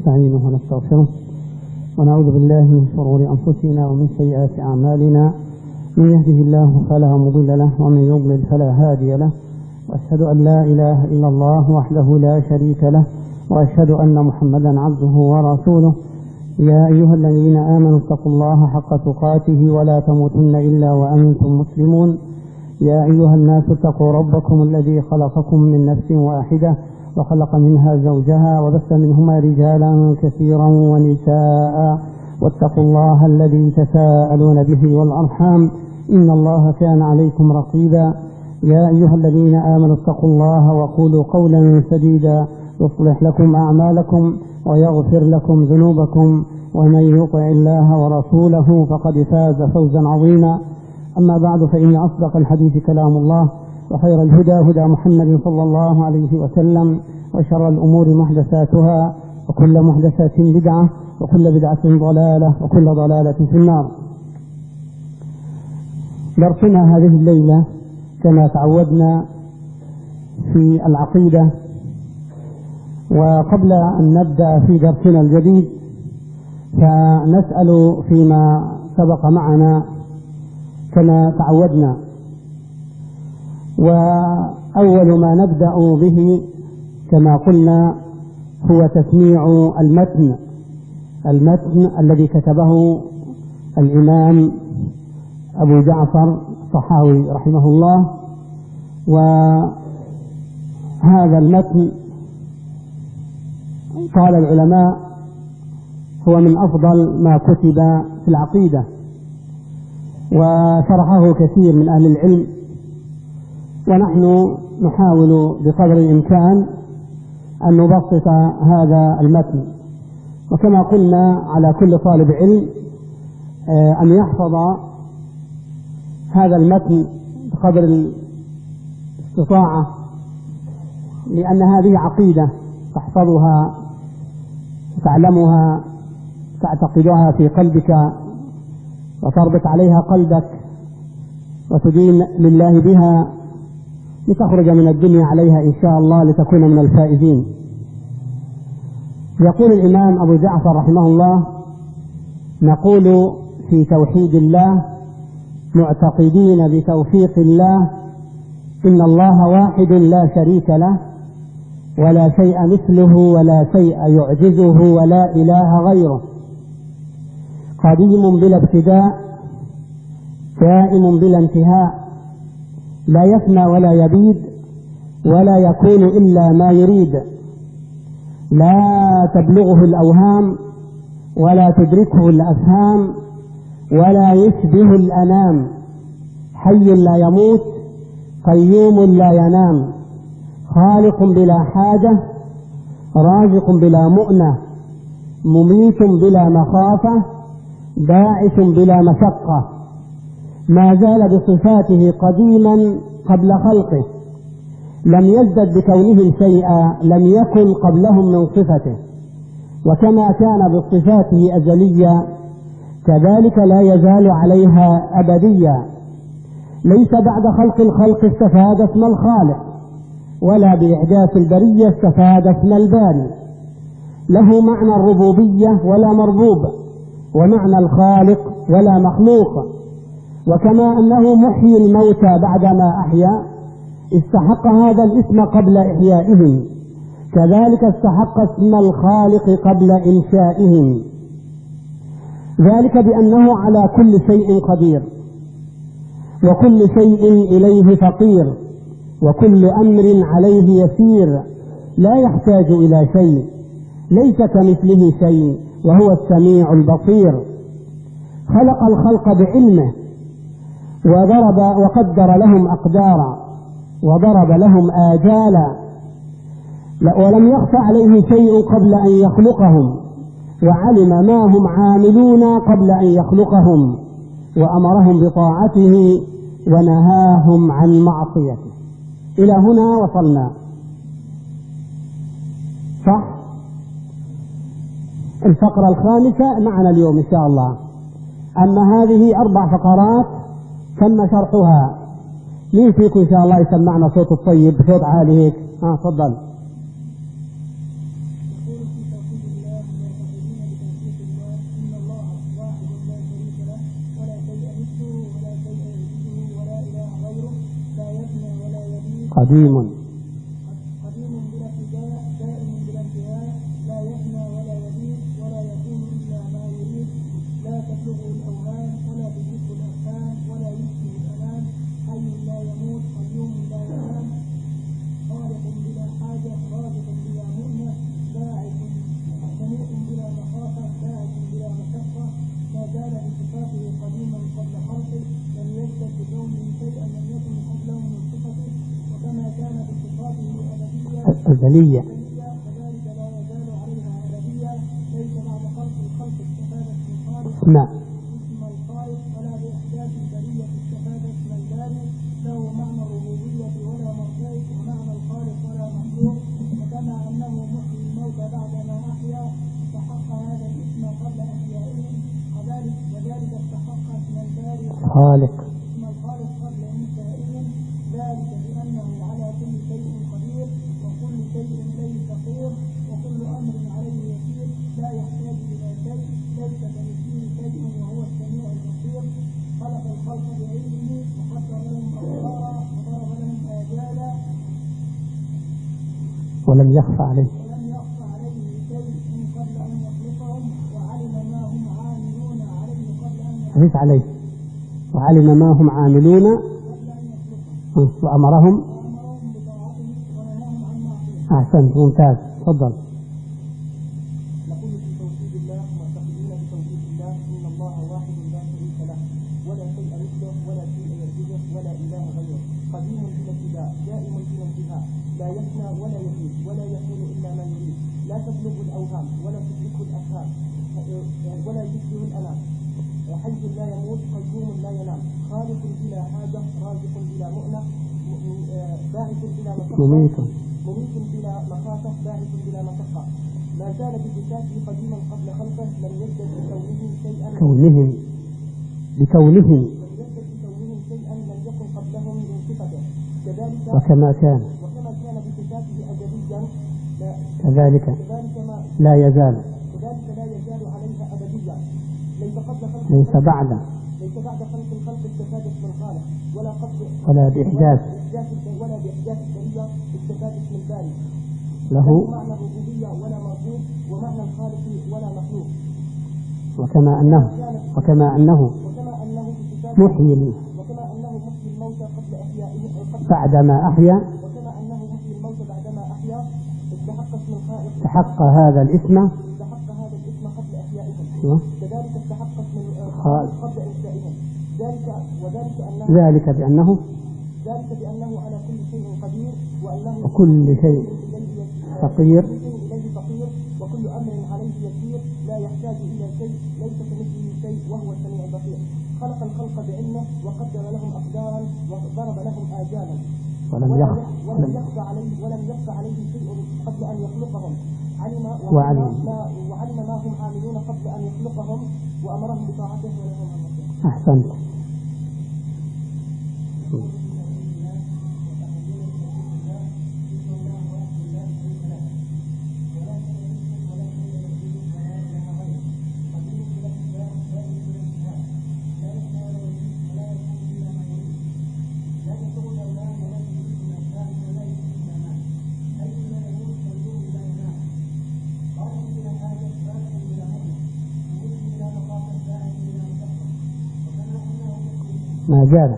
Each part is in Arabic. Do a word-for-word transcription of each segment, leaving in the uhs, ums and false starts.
ونستعينه ونستغفره ونعوذ بالله من شرور أنفسنا ومن سيئات أعمالنا، من يهده الله فلا مضل له ومن يضلل فلا هادي له، وأشهد أن لا إله إلا الله وحده لا شريك له، وأشهد أن محمدا عبده ورسوله. يا أيها الذين آمنوا اتقوا الله حق تقاته ولا تموتن إلا وأنتم مسلمون. يا أيها الناس اتقوا ربكم الذي خلقكم من نفس واحدة وخلق منها زوجها وبث منهما رجالا كثيرا ونساء، واتقوا الله الذي تساءلون به والأرحام إن الله كان عليكم رقيبا. يا أيها الذين آمنوا اتقوا الله وقولوا قولا سديدا يصلح لكم أعمالكم ويغفر لكم ذنوبكم، ومن يطع الله ورسوله فقد فاز فوزا عظيما. أما بعد، فإن أصدق الحديث كلام الله، وخير الهدى هدى محمد صلى الله عليه وسلم، وشر الأمور محدثاتها، وكل محدثات بدعة، وكل بدعة ضلالة، وكل ضلالة في النار. درسنا هذه الليلة كما تعودنا في العقيدة. وقبل أن نبدأ في درسنا الجديد فنسأل فيما سبق معنا كما تعودنا. وأول ما نبدأ به كما قلنا هو تسميع المتن المتن الذي كتبه الإمام أبو جعفر الطحاوي رحمه الله. وهذا المتن قال العلماء هو من أفضل ما كتب في العقيدة، وشرحه كثير من أهل العلم، ونحن نحاول بقدر الإمكان أن نبسط هذا المتن. وكما قلنا على كل طالب علم أن يحفظ هذا المتن بقدر الاستطاعة، لأن هذه عقيدة تحفظها تعلمها تعتقدها في قلبك وتربط عليها قلبك وتدين لله بها لتخرج من الدنيا عليها إن شاء الله لتكون من الفائزين. يقول الإمام أبو جعفر رحمه الله: نقول في توحيد الله معتقدين بتوفيق الله إن الله واحد لا شريك له، ولا شيء مثله ولا شيء يعجزه ولا إله غيره، قديم بلا ابتداء دائم بلا انتهاء، لا يفنى ولا يبيد ولا يكون إلا ما يريد، لا تبلغه الأوهام ولا تدركه الأفهام ولا يشبه الأنام، حي لا يموت قيوم لا ينام، خالق بلا حاجة رازق بلا مؤنة، مميت بلا مخافة باعث بلا مشقة، ما زال بصفاته قديما قبل خلقه، لم يزدد بكونهم شيئا لم يكن قبلهم من صفته، وكما كان بصفاته أزليا كذلك لا يزال عليها أبديا، ليس بعد خلق الخلق استفاد اسم الخالق، ولا بإحداث البرية استفاد اسم الباري، له معنى الربوبية ولا مربوب، ومعنى الخالق ولا مخلوق. وكما أنه محيي الموتى بعدما أحيا استحق هذا الاسم قبل إحيائهم، كذلك استحق اسم الخالق قبل إنشائهم، ذلك بأنه على كل شيء قدير، وكل شيء إليه فقير، وكل أمر عليه يسير، لا يحتاج إلى شيء، ليس كمثله شيء، وهو السميع البصير. خلق الخلق بعلمه وضرب وقدر لهم أقدارا وضرب لهم آجالا، ولم يخف عليه شيء قبل أن يخلقهم، وعلم ما هم عاملون قبل أن يخلقهم، وأمرهم بطاعته ونهاهم عن معصيته. إلى هنا وصلنا، صح؟ الفقرة الخامسة معنا اليوم إن شاء الله. أما هذه أربع فقرات تم شرحها. مين فيكم إن شاء الله يسمعنا صوت الطيب بصوت عالي هيك؟ ها تفضل. قديم قديم بلا ابتداء دائم بلا انتهاء لا يفنى ولا يبيد ولا يكون إلا ما يريد لا تبلغه الأوهام ولا تدركه الأفهام ولا يشبه الأنام حي لا يموت قيوم لا ينام خالق بلا حاجة رازق بلا مؤنة باعث سميع بلا مخافة باعث بلا مشقة ما زال بصفاته قديما قبل خلقه لم يزدد بكونه شيئا لم يكن قبله من صفته وكما كان بصفاته الأبدية أزلية كذلك لا يزال عليها أبدية ليس بعد خلق الخلق استفادة من خالق نعم اسم الخالق ولا بإحداث البرية استفادة من الباري له معنى الربوبية ولا مرجئ ومعنى الخالق ولا مخلوق وكما أنه محيي الموتى بعدما أحيا استحق هذا الاسم قبل أحيائهم كذلك كذلك استحق اسم الباري خالق اسم الخالق قبل إنشائهم ذلك بأنه على كل شيء قدير وكل شيء إليه فقير وكل أمر عليه يسير لا يحتاج إلى شيء ليس كمثله شيء وهو السميع البصير خلق الخلق بعلمه وقدر لهم أقدارا وضرب لهم آجالا ولم يخفى عليه ولم يخفى عليه شيء من قبل أن يخلقهم وعلم ما هم عاملون عليه قبل أن يخلقهم عزيز عليه وعلم ما هم عاملون قبل أن يخلقهم وأمرهم وأمرهم بطاعته ونهاهم عن معصيته. أحسنت ممتاز تفضل. نقول في توحيد الله معتقدين بتوحيد الله ان الله واحد لا شريك له ولا شيء مثله ولا شيء يشبهه ولا اله غيره قديم بلا ابتداء دائم بلا انتهاء لا يفنى ولا يزيد ولا يكون الا ما يريد لا تبلغ الاوهام ولا تدركه الافهام ولا يشبه الانام حي لا يموت قيوم لا ينام خالق بلا حاجه رازق بلا مؤنه باعث بلا مشقه مميت مميت بلا مخافه باعث بلا مشقه ما زال بذاته قديما قبل خلقه لم يزدد بكونه شيئا كونهم بكونهم لم يزدد بكونه شيئا لم يكن قبلهم من صفته كذلك وكما كان وكما كان بصفاته أجليا لا كذلك كذلك ما لا يزال كذلك لا يزال عليها أبديا ليس قبل خلق ليس بعد ليس بعد خلق الخلق استفادت من خالق ولا قبل ولا بإحداث بإحداث ولا بإحداث البرية استفادت من باري له معنى الربوبية ولا مربوب ومعنى الخالق ولا مخلوق وكما أنه وكما أنه وكما أنه بصفاته محيي وكما أنه محيي الموتى قبل أحيائه قبل بعدما أحيا وكما أنه محيي الموتى بعدما أحيا استحق اسم الخالق استحق هذا الاسم استحق هذا الاسم قبل أحيائهم أيوة. كذلك استحق اسم خالق الخالق قبل إنشائهم ذلك وذلك أنه ذلك بأنه ذلك بأنه على كل شيء قدير وأنه وكل شيء فقير إليه فقير وكل أمر عليه يسير لا يحتاج إلى شيء ليس كمثله شيء وهو السميع البصير خلق الخلق بعلمه وقدر لهم أقدارا وضرب لهم آجالا ولم ولم يخف ولم يخفى عليه ولم يخفى عليه شيء قبل أن يخلقهم علم وعلم ما وعلم ما هم عاملون قبل أن يخلقهم وأمرهم بطاعته ونهاهم عن معصيته. أحسنت. ما زال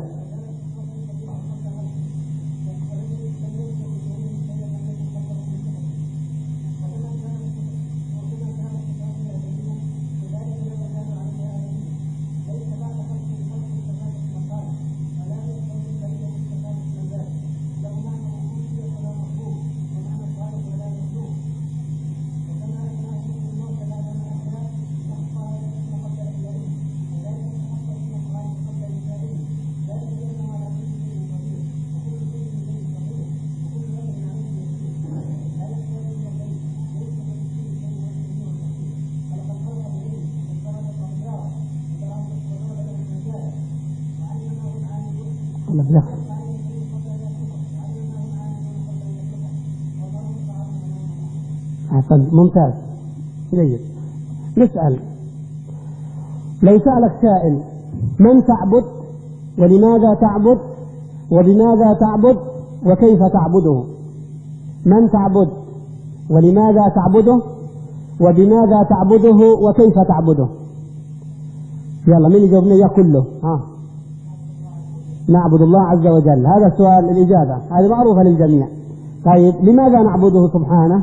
ممتاز جيد. نسأل لو سألك سائل من تعبد ولماذا تعبد وبماذا تعبد وكيف تعبده، من تعبد ولماذا تعبده وبماذا تعبده وكيف تعبده. يلا مين يجاوبنا إياه كله؟ ها. نعبد الله عز وجل، هذا السؤال الإجابة هذه معروفة للجميع. طيب لماذا نعبده سبحانه؟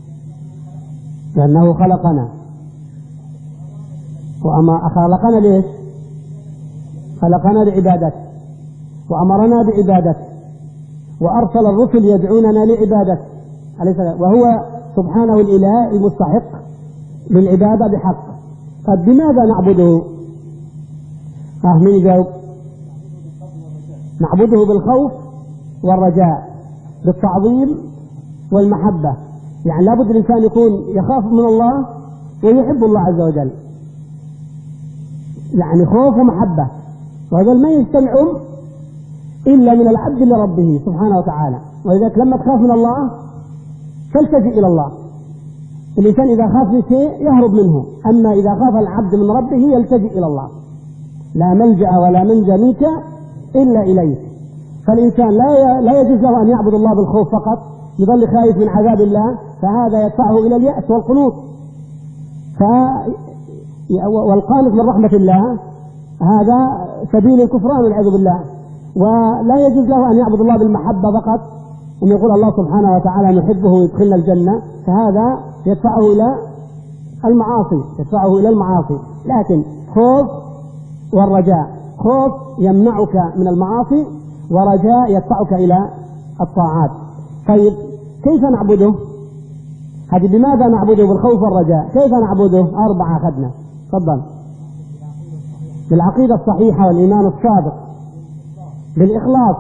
لأنه خلقنا، وأما خلقنا ليش؟ خلقنا لعبادته وأمرنا بعبادته وأرسل الرسل يدعوننا لعبادته، وهو سبحانه الإله المستحق للعبادة بحق. طيب بماذا نعبده؟ ها مين يجاوب؟ نعبده بالخوف والرجاء، بالتعظيم والمحبة. يعني لابد الإنسان يكون يخاف من الله ويحب الله عز وجل، يعني خوف ومحبة، وهذا ما يجتمع إلا من العبد لربه سبحانه وتعالى. ولذلك لما تخاف من الله تلتجئ إلى الله. الإنسان إذا خاف من شيء يهرب منه، أما إذا خاف العبد من ربه يلتجئ إلى الله. لا ملجأ ولا منجى منك إلا إليك. فالإنسان لا لا يجوز له أن يعبد الله بالخوف فقط، يظل خايف من عذاب الله، فهذا يدفعه إلى اليأس والقنوط. ف والقانط من رحمة الله هذا سبيل الكفران والعياذ بالله. ولا يجوز له أن يعبد الله بالمحبة فقط، وأن يقول الله سبحانه وتعالى نحبه ويدخلنا الجنة، فهذا يدفعه إلى المعاصي يدفعه إلى المعاصي. لكن خوف والرجاء، خوف يمنعك من المعاصي، ورجاء يدفعك إلى الطاعات. طيب كيف نعبده؟ هذه بماذا نعبده بالخوف والرجاء؟ كيف نعبده؟ أربعة أخذنا. تفضل. بالعقيدة الصحيحة والإيمان الصادق، بالإخلاص،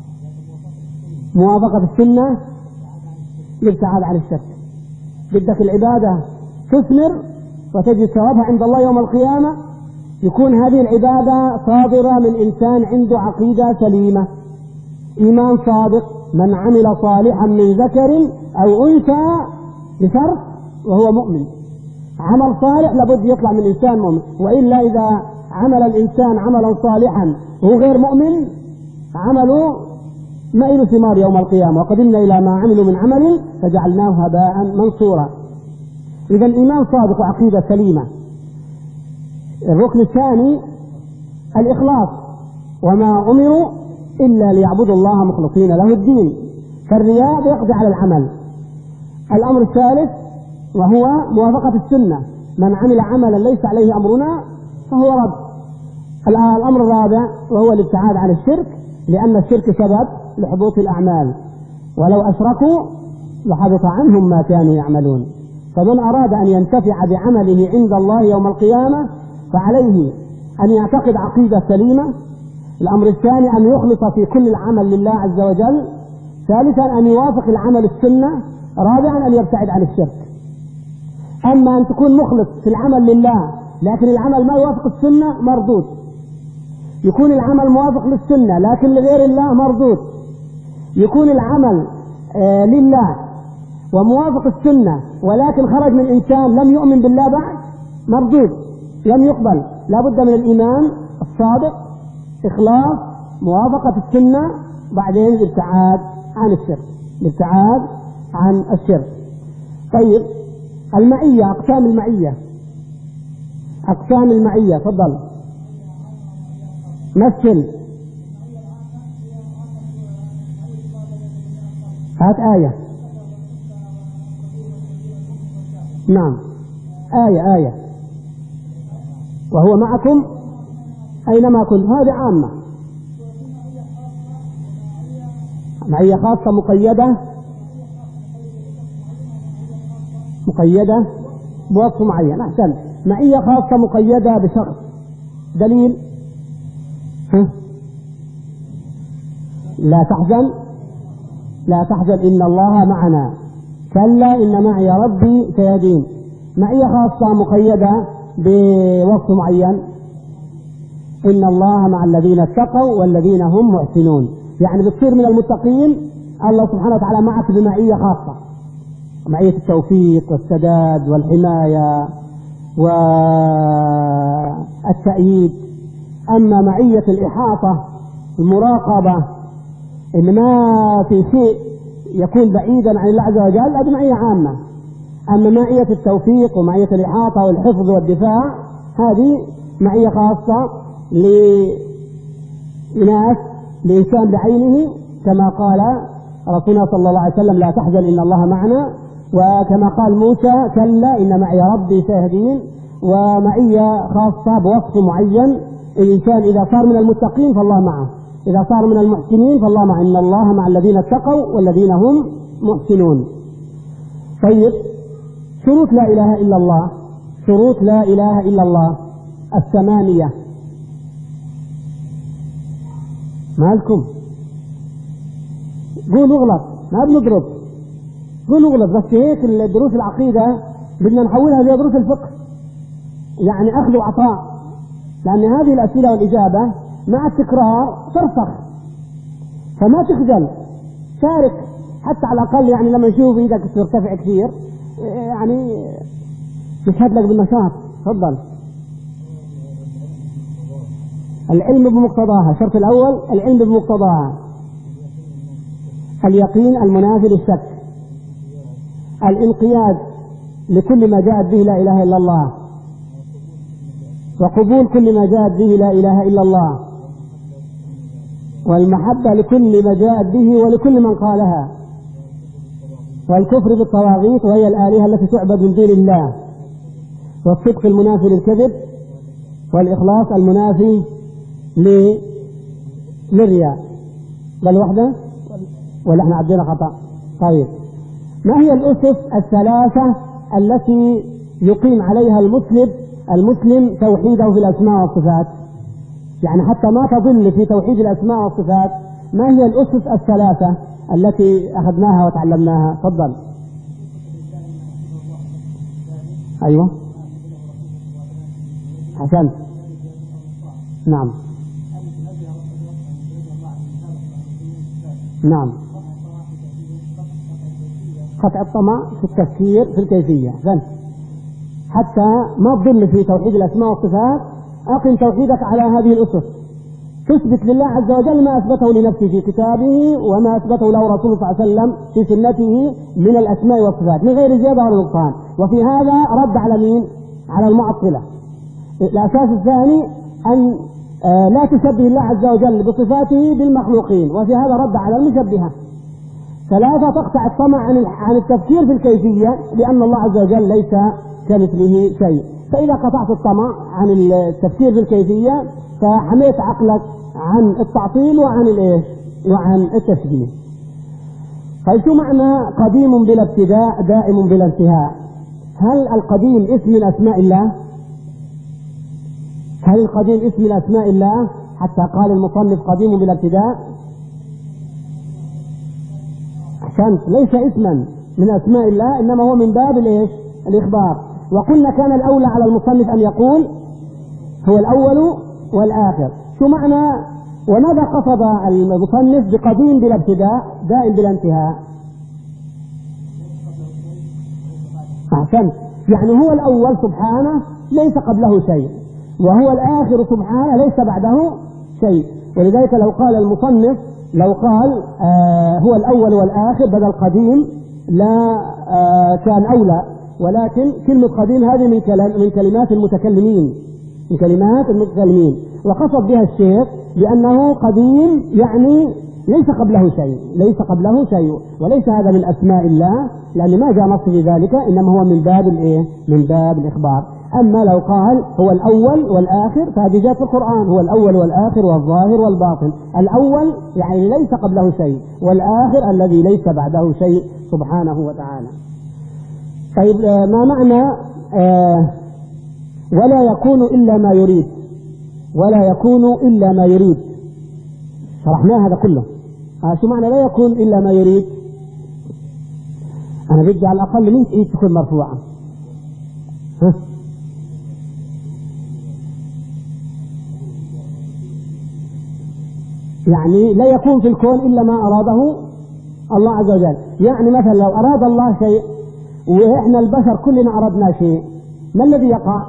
موافقة السنة، الابتعاد عن الشرك. بدك العبادة تثمر وتجد ثوابها عند الله يوم القيامة، يكون هذه العبادة صادرة من إنسان عنده عقيدة سليمة، إيمان صادق. من عمل صالحا من ذكر أو أنثى بشرط وهو مؤمن. عمل صالح لابد يطلع من إنسان مؤمن، وإلا إذا عمل الإنسان عملا صالحا وهو غير مؤمن عمله ما إله ثمار يوم القيامة، وقدمنا إلى ما عملوا من عمل فجعلناه هباء منصورا. إذا الإيمان صادق وعقيدة سليمة. الركن الثاني الإخلاص، وما أمروا إلا ليعبدوا الله مخلصين له الدين، فالرياء يقضي على العمل. الأمر الثالث وهو موافقة السنة، من عمل عملا ليس عليه أمرنا فهو رد. الأمر الرابع وهو الابتعاد عن الشرك، لأن الشرك سبب لحبوط الأعمال، ولو أشركوا لحبط عنهم ما كانوا يعملون. فمن أراد أن ينتفع بعمله عند الله يوم القيامة فعليه أن يعتقد عقيدة سليمة. الأمر الثاني أن يخلص في كل العمل لله عز وجل. ثالثا أن يوافق العمل السنة. رابعا أن يبتعد عن الشرك. أما أن تكون مخلص في العمل لله لكن العمل ما يوافق السنة مردود، يكون العمل موافق للسنة لكن لغير الله مردود، يكون العمل آه لله وموافق السنة ولكن خرج من إنسان لم يؤمن بالله بعد مردود، لم يقبل. لا بد من الإيمان الصادق، إخلاص، موافقة السنة، بعدين الابتعاد عن الشرك، الابتعاد عن الشرك. طيب المعية، أقسام المعية، أقسام المعية. تفضل مثل، هات آية. نعم آية آية وهو معكم أينما كنتم، هذه عامة. معية خاصة مقيدة، مقيدة بوصف معين. أحسن. معية خاصة مقيدة بشخص. دليل؟ ها؟ لا تحزن لا تحزن إن الله معنا، كلا إن معي ربي سيهدين. معية خاصة مقيدة بوصف معين، إن الله مع الذين اتقوا والذين هم محسنون. يعني بتصير من المتقين، الله سبحانه وتعالى معك بمعية خاصة، معية التوفيق والسداد والحماية والتأييد. أما معية الإحاطة، المراقبة، إن ما في شيء يكون بعيدا عن الله عز وجل هذه معية عامة. أما معية التوفيق ومعية الإحاطة والحفظ والدفاع هذه معية خاصة لناس لإنسان بعينه، كما قال رسولنا صلى الله عليه وسلم لا تحزن إن الله معنا، وكما قال موسى كلا إن معي ربي سيهدين. ومعية خاصة بوصف معين، الإنسان إذا صار من المتقين فالله معه، إذا صار من المحسنين فالله معه، إن الله مع الذين اتقوا والذين هم محسنون. طيب شروط لا إله إلا الله، شروط لا إله إلا الله الثمانية. مالكم قولوا اغلط، ما بنضرب، قولوا اغلط، بس هيك الدروس العقيدة بدنا نحولها زي دروس الفقه، يعني أخذ وعطاء، لأن هذه الأسئلة والإجابة مع التكرار ترسخ، فما تخجل، شارك حتى على الأقل، يعني لما نشوف إيدك ترتفع كثير يعني يشهد لك بالنشاط. تفضل. العلم بمقتضاها، الشرط الأول العلم بمقتضاها، اليقين المنافي للشك، الانقياد لكل ما جاءت به لا إله إلا الله، وقبول كل ما جاءت به لا إله إلا الله، والمحبة لكل ما جاءت به ولكل من قالها، والكفر بالطواغيت وهي الآلهة التي تعبد من دون الله، والصدق المنافي للكذب، والإخلاص المنافي للرياء. بل وحده ولا احنا عدينا خطأ؟ طيب ما هي الأسس الثلاثة التي يقيم عليها المسلم المسلم توحيده في الأسماء والصفات؟ يعني حتى ما تضل في توحيد الأسماء والصفات، ما هي الأسس الثلاثة التي أخذناها وتعلمناها؟ تفضل. أيوة حسن. نعم نعم. قطع الطمع في التفكير في الكيفية، حسن. حتى ما تضل في توحيد الأسماء والصفات أقم توحيدك على هذه الأسس، تثبت لله عز وجل ما أثبته لنفسه في كتابه وما أثبته له رسوله صلى الله عليه وسلم في سنته من الأسماء والصفات من غير زيادة ولا نقصان. وفي هذا رد على مين؟ على المعطلة. الأساس الثاني أن لا تشبه الله عز وجل بصفاته بالمخلوقين، وفي هذا رد على المشبهة. ثلاثة تقطع الطمع عن التفكير في الكيفية، لأن الله عز وجل ليس كمثله شيء. فإذا قطعت الطمع عن التفكير في الكيفية فحميت عقلك عن التعطيل وعن الايش؟ وعن التشبيه. طيب شو معنى قديم بلا ابتداء دائم بلا انتهاء؟ هل القديم اسم من اسماء الله؟ هل القديم اسم من اسماء الله حتى قال المصنف قديم بلا ابتداء؟ أحسنت، ليس اسما من اسماء الله، انما هو من باب الايش؟ الاخبار. وقلنا كان الاولى على المصنف ان يقول هو الاول والآخر. شو معنى وماذا قصد المصنف بقديم بلا ابتداء دائم بلا انتهاء؟ أحسنت، يعني هو الأول سبحانه ليس قبله شيء، وهو الآخر سبحانه ليس بعده شيء. ولذلك لو قال المصنف لو قال آه هو الأول والآخر بدل قديم لا آه كان أولى، ولكن كلمة قديم هذه من, كلام من كلمات المتكلمين من كلمات المتكلمين وقصد بها الشيخ لأنه قديم يعني ليس قبله شيء ليس قبله شيء وليس هذا من أسماء الله، لأن ما جاء نص في ذلك، إنما هو من باب الإيه؟ من باب الإخبار. أما لو قال هو الأول والآخر فهذه جاء في القرآن، هو الأول والآخر والظاهر والباطن. الأول يعني ليس قبله شيء، والآخر الذي ليس بعده شيء سبحانه وتعالى. طيب ما معنى آه ولا يكون إلا ما يريد؟ ولا يكون إلا ما يريد شرحنا هذا كله. آه شو معنى لا يكون إلا ما يريد؟ أنا بدي على الأقل من إيد تكون مرفوعة. ها؟ يعني لا يكون في الكون إلا ما أراده الله عز وجل. يعني مثلا لو أراد الله شيء وإحنا البشر كلنا أردنا شيء، ما الذي يقع؟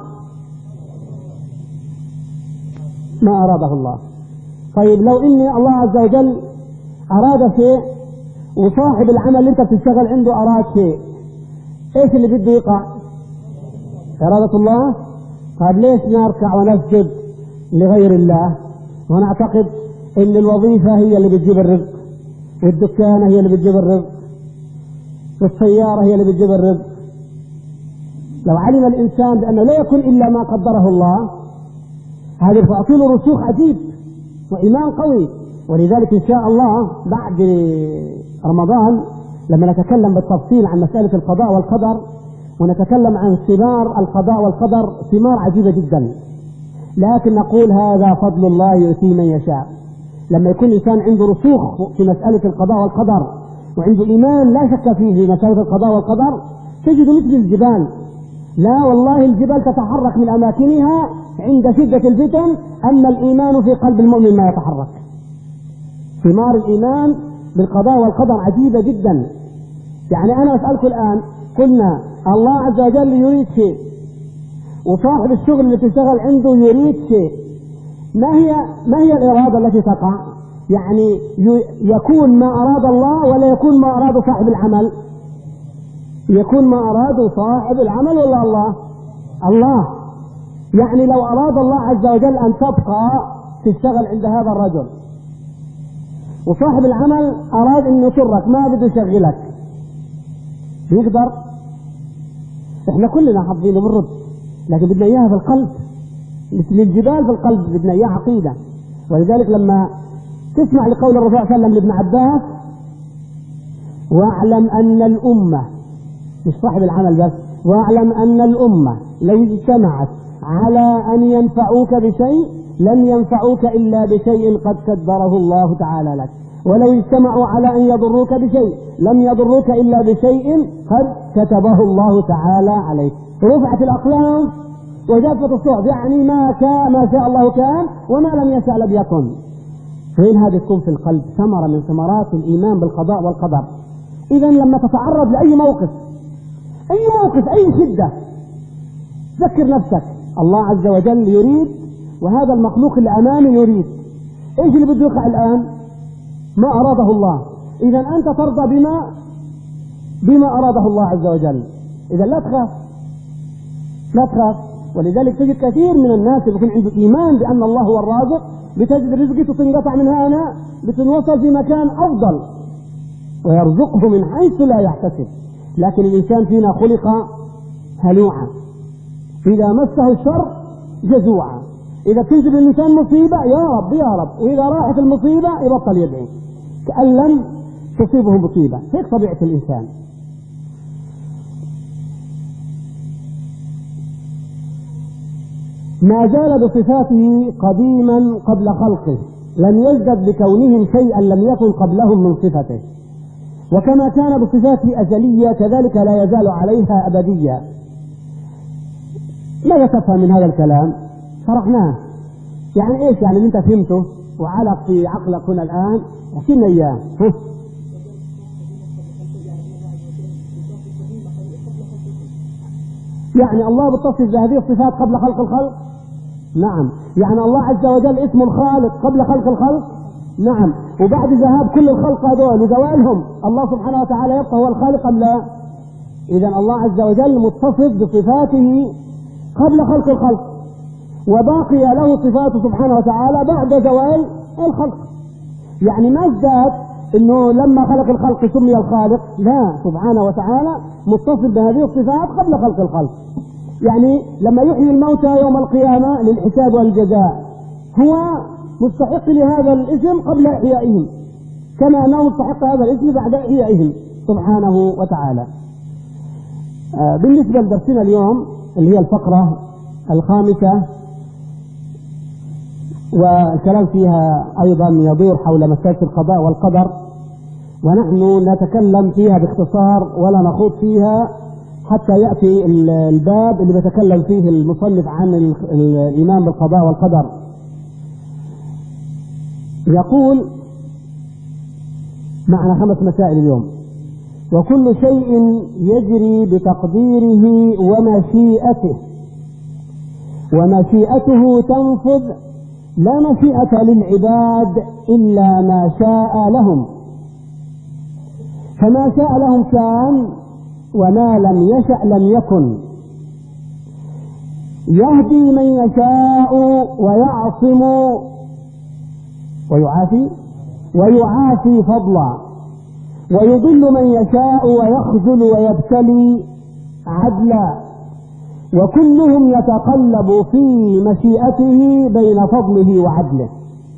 ما أراده الله. طيب لو إني الله عز وجل أراد شيء وصاحب العمل اللي أنت بتشتغل عنده أراد شيء، إيش اللي بده يقع؟ إرادة الله. طيب ليش نركع ونسجد لغير الله ونعتقد إن الوظيفة هي اللي بتجيب الرزق، والدكانة هي اللي بتجيب الرزق، والسيارة هي اللي بتجيب الرزق؟ لو علم الإنسان بأنه لا يكون إلا ما قدره الله، هذا تعطيله رسوخ عجيب وإيمان قوي. ولذلك إن شاء الله بعد رمضان لما نتكلم بالتفصيل عن مسألة القضاء والقدر، ونتكلم عن ثمار القضاء والقدر، ثمار عجيبة جدا، لكن نقول هذا فضل الله يؤتيه من يشاء. لما يكون الإنسان عنده رسوخ في مسألة القضاء والقدر وعنده إيمان لا شك فيه في مسألة القضاء والقدر، تجد مثل الجبال. لا والله الجبال تتحرك من أماكنها عند شدة الفتن، أما الإيمان في قلب المؤمن ما يتحرك. ثمار الإيمان بالقضاء والقدر عجيبة جدا. يعني أنا أسألك الآن، قلنا الله عز وجل يريد شيء وصاحب الشغل اللي تشتغل عنده يريد شيء، ما هي ما هي الإرادة التي تقع؟ يعني يكون ما أراد الله ولا يكون ما أراد صاحب العمل؟ يكون ما أراد صاحب العمل ولا الله؟ الله. يعني لو أراد الله عز وجل أن تبقى تشتغل عند هذا الرجل وصاحب العمل أراد أن يسرك ما بده يشغلك، يقدر؟ احنا كلنا حافظينه بالرد، لكن بدنا اياها في القلب، مثل الجبال في القلب بدنا اياها عقيدة. ولذلك لما تسمع لقول الرسول صلى الله عليه وسلم لابن عباس: واعلم أن الأمة، مش صاحب العمل بس، واعلم أن الأمة لو اجتمعت على أن ينفعوك بشيء لن ينفعوك إلا بشيء قد قدره الله تعالى لك، ولو اجتمعوا على أن يضروك بشيء لم يضروك إلا بشيء قد كتبه الله تعالى عليك. رفعت الأقلام وجفت الصحف، يعني ما كان ما شاء الله كان وما لم يشاء لم يكن. وين هذه تكون في القلب ثمرة من ثمرات الإيمان بالقضاء والقدر. إذا لما تتعرض لأي موقف، أي موقف، أي شدة، ذكر نفسك الله عز وجل يريد، وهذا المخلوق اللي أمامي يريد. إيش اللي بده يقع الآن؟ ما أراده الله. إذا أنت ترضى بما بما أراده الله عز وجل. إذا لا تخاف، لا تخاف. ولذلك تجد كثير من الناس اللي يكون عنده إيمان بأن الله هو الرازق، بتجد رزقه تنقطع من هنا بتنوصل في مكان أفضل، ويرزقه من حيث لا يحتسب. لكن الإنسان فينا خلق هلوعا، إذا مسه الشر جزوعا. إذا تنزل الإنسان مصيبة يا رب يا رب، وإذا راحت المصيبة يبطل يدعي كأن لم تصيبه مصيبة. هيك طبيعة الإنسان. ما زال بصفاته قديما قبل خلقه، لم يزدد بكونهم شيئا لم يكن قبلهم من صفته، وكما كان بصفاته أزلية كذلك لا يزال عليها أبدية. ماذا تفهم من هذا الكلام؟ شرحناه. يعني ايش يعني اللي انت فهمته وعلق في عقلك هنا الآن؟ احكينا اياه. يعني الله بتصف بهذه الصفات قبل خلق الخلق؟ نعم. يعني الله عز وجل اسم الخالق قبل خلق الخلق؟ نعم. وبعد ذهاب كل الخلق هذول وزوالهم الله سبحانه وتعالى يبقى هو الخالق أم لا؟ إذا الله عز وجل متصف بصفاته قبل خلق الخلق، وباقي له صفاته سبحانه وتعالى بعد زوال الخلق. يعني ما ازداد انه لما خلق الخلق سمي الخالق، لا، سبحانه وتعالى متصف بهذه الصفات قبل خلق الخلق. يعني لما يحيي الموتى يوم القيامة للحساب والجزاء هو مستحق لهذا الاسم قبل إحيائهم، كما أنه مستحق هذا الاسم بعد إحيائهم سبحانه وتعالى. آه بالنسبة لدرسنا اليوم اللي هي الفقرة الخامسة، والكلام فيها أيضا يدور حول مسألة القضاء والقدر، ونحن نتكلم فيها باختصار ولا نخوض فيها حتى يأتي الباب اللي بيتكلم فيه المصنف عن الإيمان بالقضاء والقدر. يقول معنا خمس مسائل اليوم: وكل شيء يجري بتقديره ومشيئته، ومشيئته تنفذ، لا مشيئة للعباد إلا ما شاء لهم، فما شاء لهم كان وما لم يشأ لم يكن. يهدي من يشاء ويعصم ويعافي ويعافي فضلا، ويضل من يشاء ويخذل ويبتلي عدلا، وكلهم يتقلب في مشيئته بين فضله وعدله،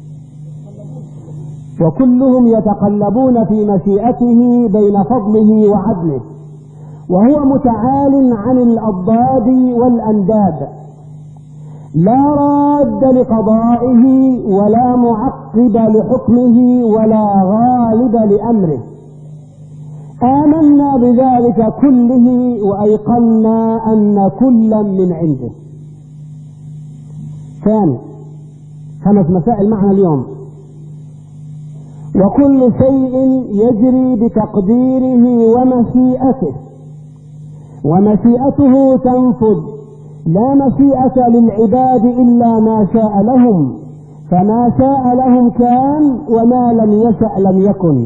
وكلهم يتقلبون في مشيئته بين فضله وعدله، وهو متعال عن الأضداد والأنداد، لا راد لقضائه ولا معقب لحكمه ولا غالب لأمره. آمنا بذلك كله وأيقنا أن كلا من عنده. ثاني خمس مسائل معنا اليوم. وكل شيء يجري بتقديره ومشيئته، ومشيئته تنفذ، لا مشيئة للعباد إلا ما شاء لهم، فما شاء لهم كان وما لم يشأ لم يكن.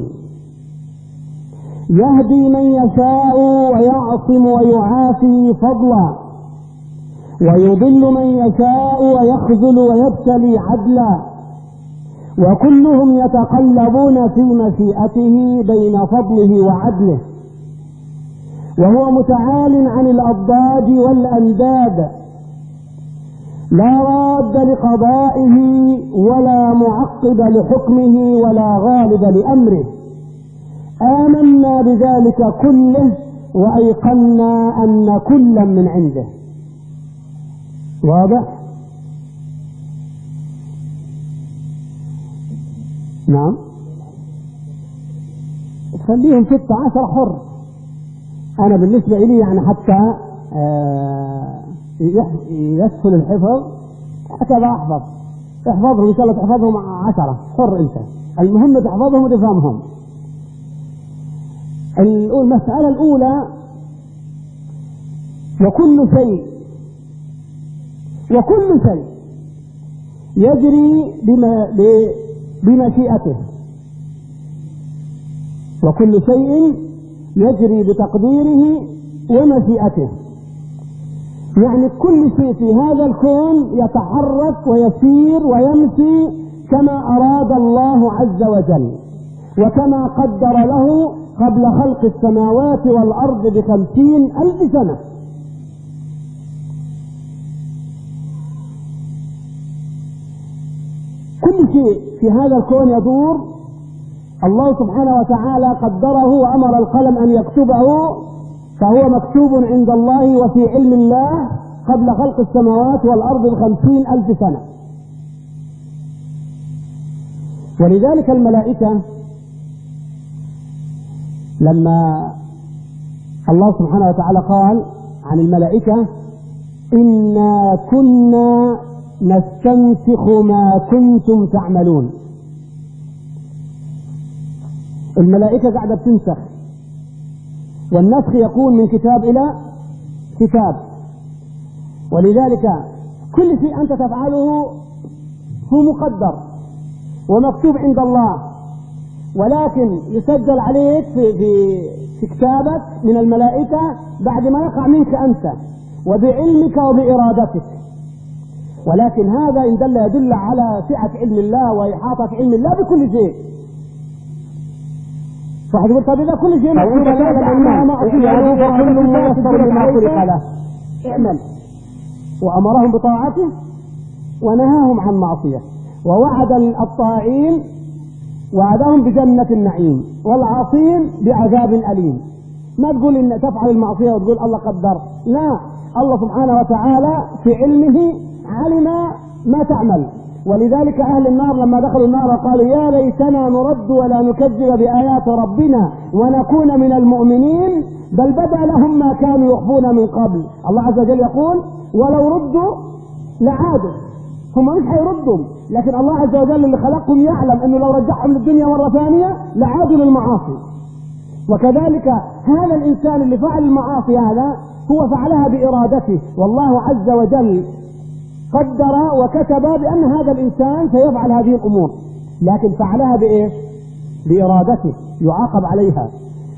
يهدي من يشاء ويعصم ويعافي فضلا، ويضل من يشاء ويخذل ويبتلي عدلا، وكلهم يتقلبون في مشيئته بين فضله وعدله، وهو متعال عن الأضداد والأنداد، لا راد لقضائه ولا معقب لحكمه ولا غالب لأمره. آمنا بذلك كله وأيقنا أن كلا من عنده. واضح؟ نعم. خليهم ستة عشر حر. أنا بالنسبة إلي يعني حتى يسهل الحفظ هكذا أحفظ. احفظهم إن شاء الله تحفظهم عشرة حر أنت، المهم تحفظهم وتفهمهم. المسألة الأولى وكل شيء وكل شيء يجري بما بمشيئته، وكل شيء يجري بتقديره ومشيئته، يعني كل شيء في هذا الكون يتحرك ويسير ويمشي كما أراد الله عز وجل وكما قدر له قبل خلق السماوات والأرض بخمسين ألف سنة. كل شيء في هذا الكون يدور، الله سبحانه وتعالى قدره وأمر القلم أن يكتبه، فهو مكتوب عند الله وفي علم الله قبل خلق السماوات والأرض بخمسين ألف سنة. ولذلك الملائكة لما الله سبحانه وتعالى قال عن الملائكة إنا كنا نستنسخ ما كنتم تعملون، الملائكة قاعدة بتنسخ، والنسخ يكون من كتاب إلى كتاب. ولذلك كل شيء أنت تفعله هو مقدر ومكتوب عند الله، ولكن يسجل عليك في, في, في كتابك من الملائكة بعد ما يقع منك أنت وبعلمك وبإرادتك. ولكن هذا إن دل يدل على سعة علم الله وإحاطة علم الله بكل شيء. واحد يقول طب إذا كل شيء مكتوب ما أصيبه فكل ميسر لما خلق له، اعمل. وأمرهم بطاعته ونهاهم عن معصية، ووعد الطاعين وعدهم بجنة النعيم والعاصين بعذاب أليم. ما تقول إن تفعل المعصية وتقول الله قدر، لا، الله سبحانه وتعالى في علمه علم ما تعمل. ولذلك أهل النار لما دخلوا النار قالوا يا ليتنا نرد ولا نكذب بآيات ربنا ونكون من المؤمنين بل بدا لهم ما كانوا يخفون من قبل. الله عز وجل يقول ولو ردوا لعادوا، هم مش هيردوا، لكن الله عز وجل اللي خلقهم يعلم انه لو رجعهم للدنيا مرة ثانية لعادوا للمعاصي. وكذلك هذا الانسان اللي فعل المعاصي هذا هو فعلها بارادته، والله عز وجل قدر وكتب بان هذا الانسان سيفعل هذه الامور، لكن فعلها بايه؟ بارادته، يعاقب عليها.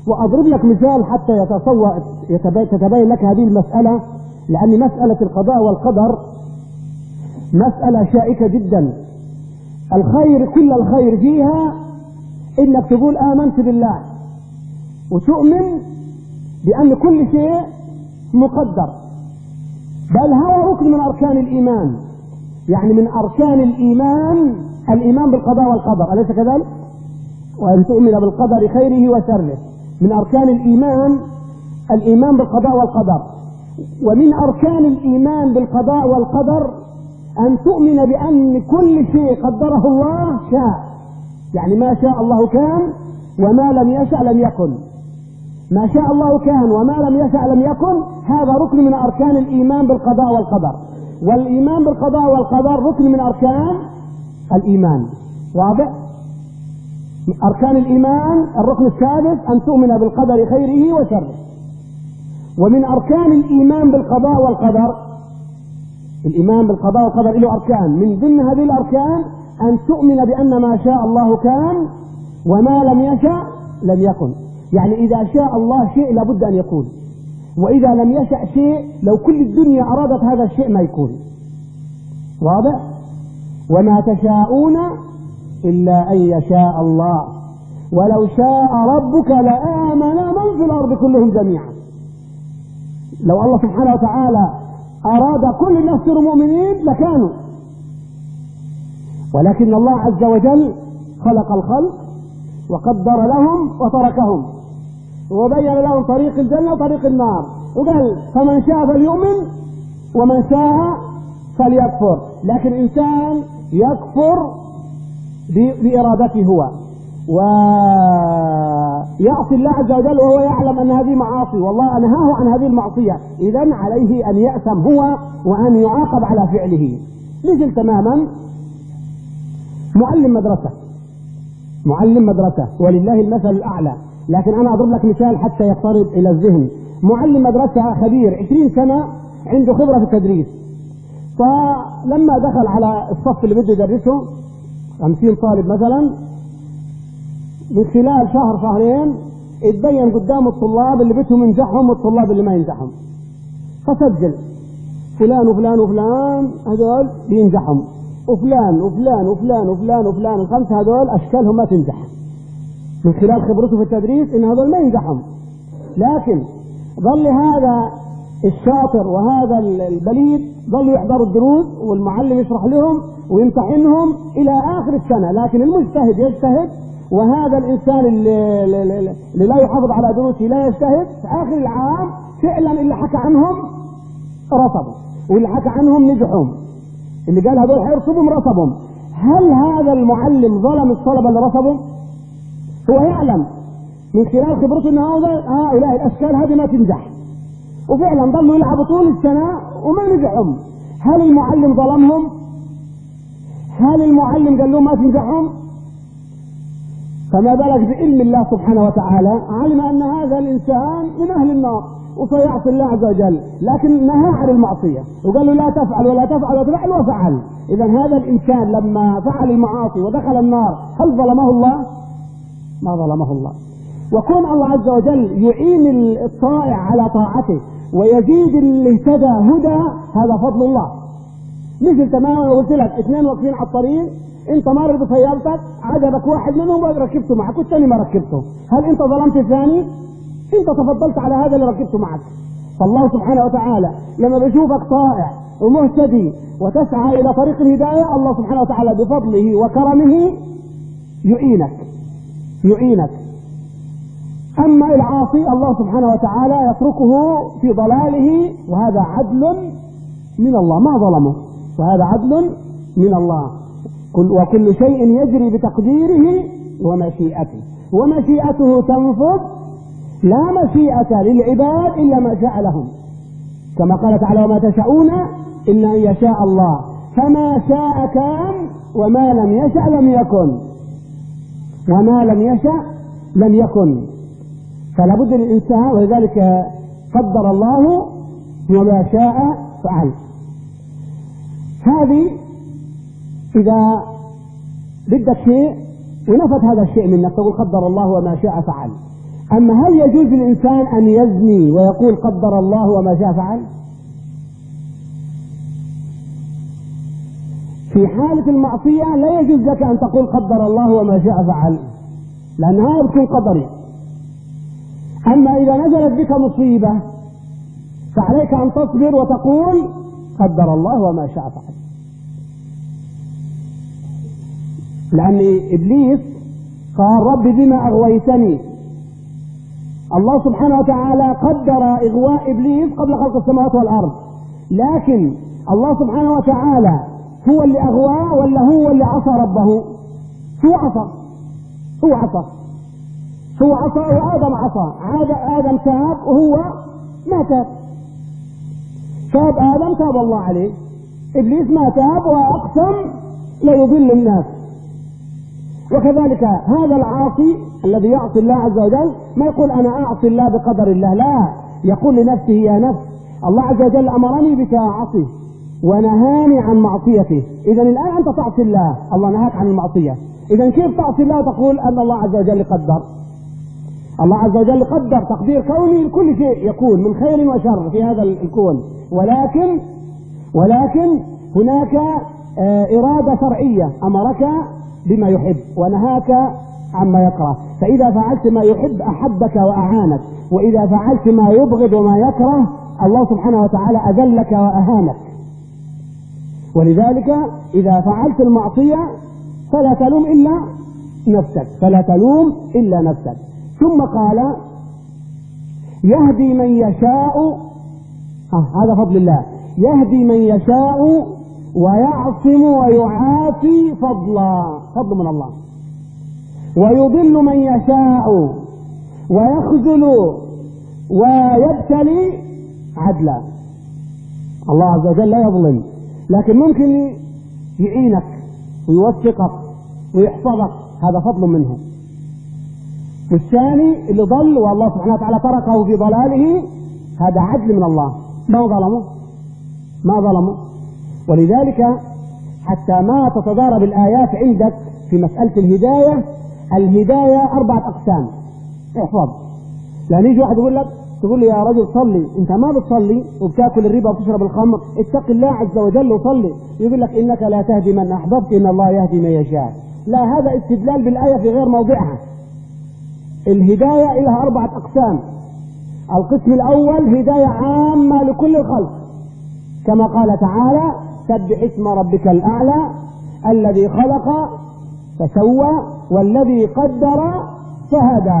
وأضرب لك مثال حتى يتصور تتبين لك هذه المسألة، لأن مسألة القضاء والقدر مسألة شائكة جدا. الخير كل الخير فيها إنك تقول آمنت بالله وتؤمن بأن كل شيء مقدر، بل هو ركن من أركان الإيمان. يعني من أركان الإيمان الإيمان بالقضاء والقدر، أليس كذلك؟ وأن تؤمن بالقدر خيره وشره. من أركان الإيمان الإيمان بالقضاء والقدر. ومن أركان الإيمان بالقضاء والقدر أن تؤمن بأن كل شيء قدره الله شاء، يعني ما شاء الله كان وما لم يشأ لم يكن. ما شاء الله كان وما لم يشأ لم يكن، هذا ركن من أركان الإيمان بالقضاء والقدر. والإيمان بالقضاء والقدر ركن من أركان الإيمان. واضح؟ أركان الإيمان الركن السادس أن تؤمن بالقدر خيره وشره. ومن أركان الإيمان بالقضاء والقدر، الإيمان بالقضاء والقدر له أركان، من ضمن هذه الأركان أن تؤمن بأن ما شاء الله كان وما لم يشأ لم يكن. يعني إذا شاء الله شيء لابد أن يكون، وإذا لم يشأ شيء لو كل الدنيا أرادت هذا الشيء ما يكون. واضح؟ وما تشاءون إلا أن يشاء الله ولو شاء ربك لآمن من في الأرض كلهم جميعا. لو الله سبحانه وتعالى أراد كل الناس يصيروا مؤمنين لكانوا، ولكن الله عز وجل خلق الخلق وقدر لهم وتركهم وبين لهم طريق الجنة وطريق النار، وقال فمن شاء فليؤمن ومن شاء فليكفر. لكن الإنسان يكفر بإرادته هو ويعصي الله عز وجل وهو يعلم أن هذه معاصي والله أنهاه عن هذه المعصية، إذن عليه أن يأثم هو وأن يعاقب على فعله. مثل تماما معلم مدرسة معلم مدرسة ولله المثل الأعلى، لكن أنا أضرب لك مثال حتى يقترب إلى الذهن. معلم مدرسة خبير عشرين سنة عنده خبرة في التدريس، فلما دخل على الصف اللي بده يدرسه خمسين طالب مثلا، من خلال شهر شهرين اتبين قدام الطلاب اللي بدهم ينجحهم والطلاب اللي ما ينجحهم، فسجل فلان وفلان وفلان هذول بينجحهم، وفلان وفلان وفلان وفلان وفلان الخمسة هذول أشكالهم ما تنجح. من خلال خبرته في التدريس إن هذول ما ينجحهم، لكن ظل هذا الشاطر وهذا البليد ظلوا يحضروا الدروس والمعلم يشرح لهم ويمتحنهم إلى آخر السنة. لكن المجتهد يجتهد، وهذا الإنسان اللي, اللي لا يحافظ على دروسه لا يجتهد، في آخر العام فعلا اللي حكى عنهم رصبوا واللي حكى عنهم نجحهم، اللي قال هذول حيرصبهم رصبهم. هل هذا المعلم ظلم الطلبة اللي رصبهم؟ هو يعلم من خلال خبرته ان هؤلاء الاشكال هذه ما تنجح، وفعلا ضلوا يلعبوا طول السنة وما نجحهم. هل المعلم ظلمهم؟ هل المعلم قال لهم ما تنجحهم؟ فما بالك بعلم الله سبحانه وتعالى، علم ان هذا الانسان من اهل النار وسيعصي الله عز وجل، لكن نهى عن المعصية وقال له لا تفعل ولا تفعل ولا تفعل وفعل. اذا هذا الانسان لما فعل المعاصي ودخل النار هل ظلمه الله؟ ما ظلمه الله. وكون الله عز وجل يعين الطائع على طاعته ويزيد اللي اهتدى هدى، هذا فضل الله. مثل تماما قلت لك اثنين واقفين على الطريق، انت مار بسيارتك عجبك واحد منهم وركبته معك والثاني ما ركبته، هل انت ظلمت الثاني؟ انت تفضلت على هذا اللي ركبته معك. فالله سبحانه وتعالى لما بيشوفك طائع ومهتدي وتسعى الى طريق الهداية، الله سبحانه وتعالى بفضله وكرمه يعينك يعينك اما العاصي الله سبحانه وتعالى يتركه في ضلاله، وهذا عدل من الله، ما ظلمه، وهذا عدل من الله. وكل شيء يجري بتقديره ومشيئته، ومشيئته تنفذ، لا مشيئة للعباد إلا ما شاء لهم، كما قال تعالى وما تشاءون إلا أن يشاء الله، فما شاء كان وما لم يشاء لم يكن، وما لم يشاء لم يكن. فلا بد للإنسان، ولذلك قدر الله وما شاء فعل. هذه إذا بدك شيء ونفت هذا الشيء منك تقول قدر الله وما شاء فعل. أما هل يجوز للإنسان أن يزني ويقول قدر الله وما شاء فعل؟ في حالة المعصية لا يجوز لك أن تقول قدر الله وما شاء فعل، لأن هذا بتكون قدري. أما إذا نزلت بك مصيبة فعليك أن تصبر وتقول قدر الله وما شاء فعل، لأن إبليس قال رب بما أغويتني. الله سبحانه وتعالى قدر إغواء إبليس قبل خلق السماوات والأرض، لكن الله سبحانه وتعالى هو اللي أغواه ولا هو اللي عصى ربه؟ هو عصى هو عصى هو عصى وآدم عصى. عاد آدم تاب وهو ما تاب، تاب آدم تاب الله عليه، إبليس ما تاب وأقسم لا يضل الناس. وكذلك هذا العاصي الذي يعصي الله عز وجل ما يقول أنا أعصي الله بقدر الله، لا، يقول لنفسه يا نفس الله عز وجل أمرني بطاعته ونهاني عن معصيته، إذا الآن أنت تعصي الله، الله نهاك عن المعصية، إذا كيف تعصي الله تقول أن الله عز وجل قدر؟ الله عز وجل قدر تقدير كوني لكل شيء يكون من خير وشر في هذا الكون، ولكن ولكن هناك إرادة شرعية، أمرك بما يحب ونهاك عما يكره، فإذا فعلت ما يحب أحبك وأعانك، وإذا فعلت ما يبغض وما يكره الله سبحانه وتعالى أذلك وأهانك. ولذلك إذا فعلت المعصية فلا تلوم إلا نفسك فلا تلوم إلا نفسك. ثم قال يهدي من يشاء، هذا فضل الله، يهدي من يشاء ويعصم ويعافي فضلا، فضل من الله، ويضل من يشاء ويخذل ويبتلي عدلا. الله عز وجل لا يظلم، لكن ممكن يعينك ويوفقك ويحفظك، هذا فضل منه. والثاني اللي ضل والله سبحانه وتعالى تركه في ضلاله هذا عدل من الله، ما ظلمه ما ظلمه. ولذلك حتى ما تتضارب الآيات عندك في مسألة الهداية، الهداية أربعة أقسام، احفظ. لأن يجي واحد يقول لك تقول لي يا رجل صلي، انت ما بتصلي وبتاكل الربا وبتشرب الخمر، اتق الله عز وجل وصلي. يقول لك انك لا تهدي من احببت ان الله يهدي من يشاء. لا، هذا استدلال بالآية في غير موضعها. الهداية لها أربعة أقسام. القسم الأول هداية عامة لكل الخلق، كما قال تعالى سبح اسم ربك الأعلى الذي خلق فسوى والذي قدر فهدى.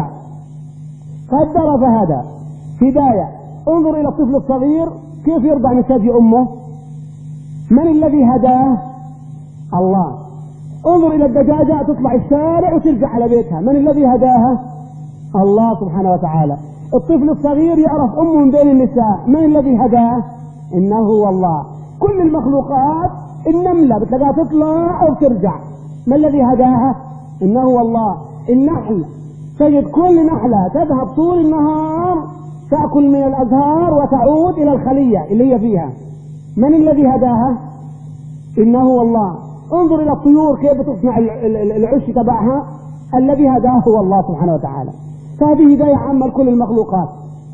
قدر فهدى هداية. انظر إلى الطفل الصغير كيف يرضع من ثدي أمه، من الذي هداه؟ الله. انظر إلى الدجاجة تطلع الشارع وترجع على بيتها، من الذي هداها؟ الله سبحانه وتعالى. الطفل الصغير يعرف أمه من بين النساء، من الذي هداه؟ إنه هو الله. كل المخلوقات النملة بتلاقيها تطلع أو ترجع، ما الذي هداها؟ إنه هو الله. النحل تجد كل نحلة تذهب طول النهار تأكل من الأزهار وتعود إلى الخلية اللي هي فيها، من الذي هداها؟ إنه هو الله. انظر إلى الطيور كيف تصنع العش تبعها، الذي هداه هو الله سبحانه وتعالى. فهذه هداية عامة لكل المخلوقات.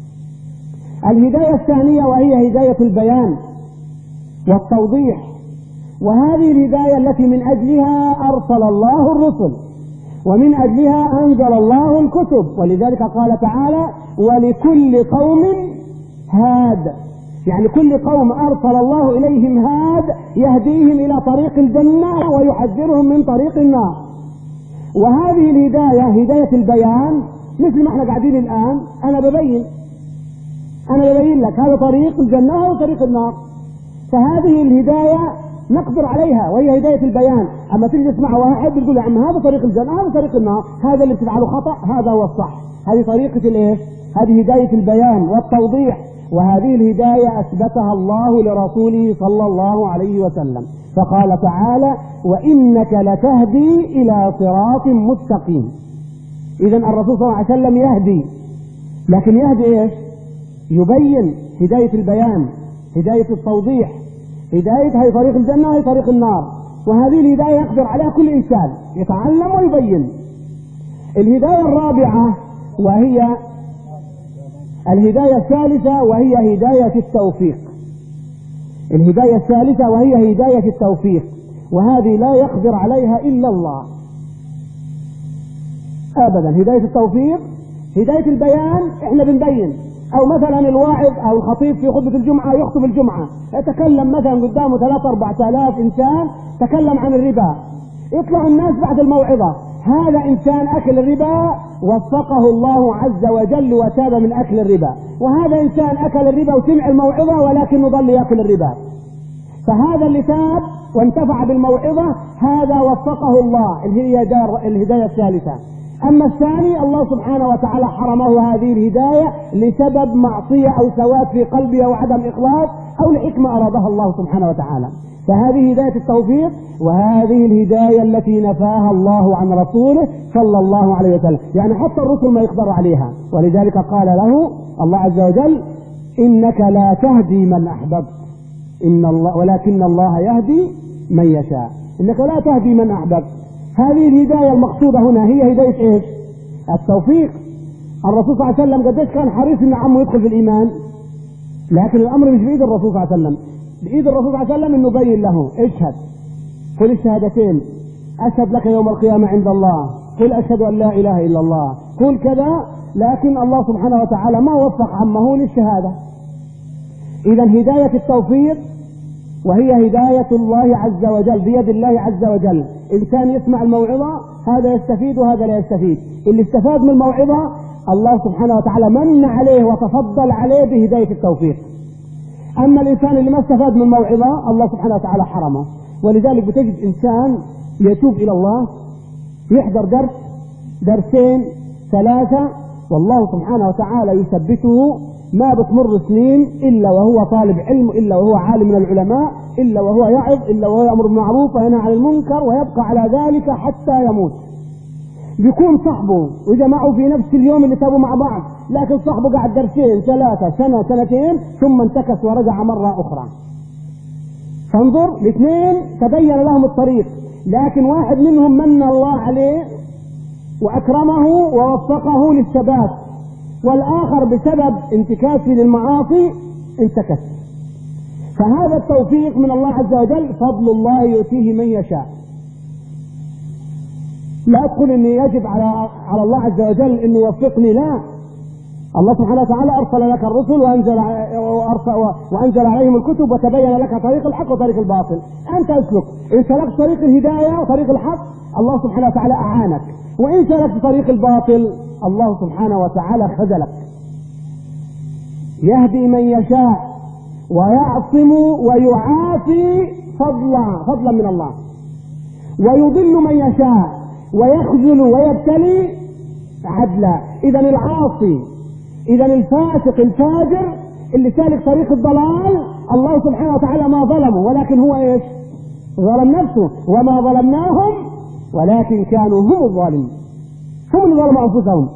الهداية الثانية وهي هداية البيان والتوضيح، وهذه الهداية التي من أجلها أرسل الله الرسل ومن أجلها أنزل الله الكتب. ولذلك قال تعالى ولكل قوم هاد، يعني كل قوم أرسل الله إليهم هاد يهديهم إلى طريق الجنة ويحذرهم من طريق النار. وهذه الهداية هداية البيان، مثل ما احنا قاعدين الآن أنا ببين أنا ببين لك هذا طريق الجنة وهذا طريق النار، فهذه الهداية نقدر عليها وهي هداية البيان. أما تيجي تسمع واحد بتقول يا عم هذا طريق الجنة هذا طريق النار، هذا اللي بتفعله خطأ هذا هو الصح، هذه طريقة الايه؟ هذه هداية البيان والتوضيح. وهذه الهداية أثبتها الله لرسوله صلى الله عليه وسلم، فقال تعالى وإنك لتهدي إلى صراط مستقيم. إذن الرسول صلى الله عليه وسلم يهدي، لكن يهدي إيش؟ يبين، هداية البيان، هداية التوضيح، هداية هي طريق الجنة هي طريق النار. وهذه الهداية يقدر عليها كل إنسان يتعلم ويبين. الهداية الرابعة وهي الهداية الثالثة وهي هداية التوفيق. الهداية الثالثة وهي هداية التوفيق، وهذه لا يقدر عليها إلا الله أبدا. هداية التوفيق، هداية البيان احنا بنبين، او مثلا الواعظ او الخطيب في خطبة الجمعة يخطب الجمعة يتكلم مثلا قدامه ثلاثة أربعة آلاف إنسان، تكلم عن الربا، يطلع الناس بعد الموعظة هذا إنسان أكل الربا وفقه الله عز وجل وتاب من أكل الربا، وهذا إنسان أكل الربا وسمع الموعظة ولكنه ظل يأكل الربا، فهذا اللي تاب وانتفع بالموعظة هذا وفقه الله، اللي هي الهداية الثالثة. أما الثاني الله سبحانه وتعالى حرمه هذه الهداية لسبب معصية أو سواد في قلبه أو عدم إخلاص أو لحكمة أرادها الله سبحانه وتعالى. فهذه هداية التوفيق، وهذه الهداية التي نفاها الله عن رسوله صلى الله عليه وسلم، يعني حتى الرسل ما يقدر عليها. ولذلك قال له الله عز وجل إنك لا تهدي من أحببت إن الله ولكن الله يهدي من يشاء. إنك لا تهدي من أحببت، هذه الهداية المقصودة هنا هي هداية إيش؟ التوفيق. الرسول صلى الله عليه وسلم قديش كان حريص إن عمه يدخل في الإيمان، لكن الأمر مش بإيد الرسول صلى الله عليه وسلم، بإيد الرسول صلى الله عليه وسلم إنه بين له اشهد، قل الشهادتين، أشهد لك يوم القيامة عند الله، قل أشهد أن لا إله إلا الله، قل كذا. لكن الله سبحانه وتعالى ما وفق عمه للشهادة. إذا هداية التوفيق وهي هداية الله عز وجل بيد الله عز وجل. إنسان يسمع الموعظة هذا يستفيد وهذا لا يستفيد، اللي استفاد من الموعظة الله سبحانه وتعالى من عليه وتفضل عليه بهداية التوفيق. أما الإنسان اللي ما استفاد من الموعظة الله سبحانه وتعالى حرمه. ولذلك بتجد إنسان يتوب إلى الله يحضر درس درسين ثلاثة والله سبحانه وتعالى يثبته، ما بتمر سنين إلا وهو طالب علم، إلا وهو عالم من العلماء، إلا وهو يعظ، إلا وهو يأمر بالمعروف وينهى عن المنكر، ويبقى على ذلك حتى يموت. بيكون صاحبه وجمعوا في نفس اليوم اللي تابوا مع بعض، لكن صاحبه قعد درسين ثلاثة سنة سنتين ثم انتكس ورجع مرة أخرى. فانظر الاثنين تبين لهم الطريق، لكن واحد منهم من الله عليه وأكرمه ووفقه للثبات، والآخر بسبب انتكاسه للمعاصي انتكس. فهذا التوفيق من الله عز وجل فضل الله يؤتيه من يشاء. لا تقول اني يجب على على الله عز وجل انه يوفقني، لا. الله سبحانه وتعالى ارسل لك الرسل وانزل وانزل عليهم الكتب وتبين لك طريق الحق وطريق الباطل، انت اسلك. ان سلكت طريق الهدايه وطريق الحق الله سبحانه وتعالى اعانك، وان سلكت طريق الباطل الله سبحانه وتعالى خذلك. يهدي من يشاء ويعصم ويعافي فضلا فضلا من الله، ويضل من يشاء ويخذل ويبتلي عدلا. اذا العاصي، اذا الفاسق الفاجر اللي سالك طريق الضلال الله سبحانه وتعالى ما ظلمه، ولكن هو ايش؟ ظلم نفسه. وما ظلمناهم ولكن كانوا هم الظالمين، هم اللي ظلموا انفسهم.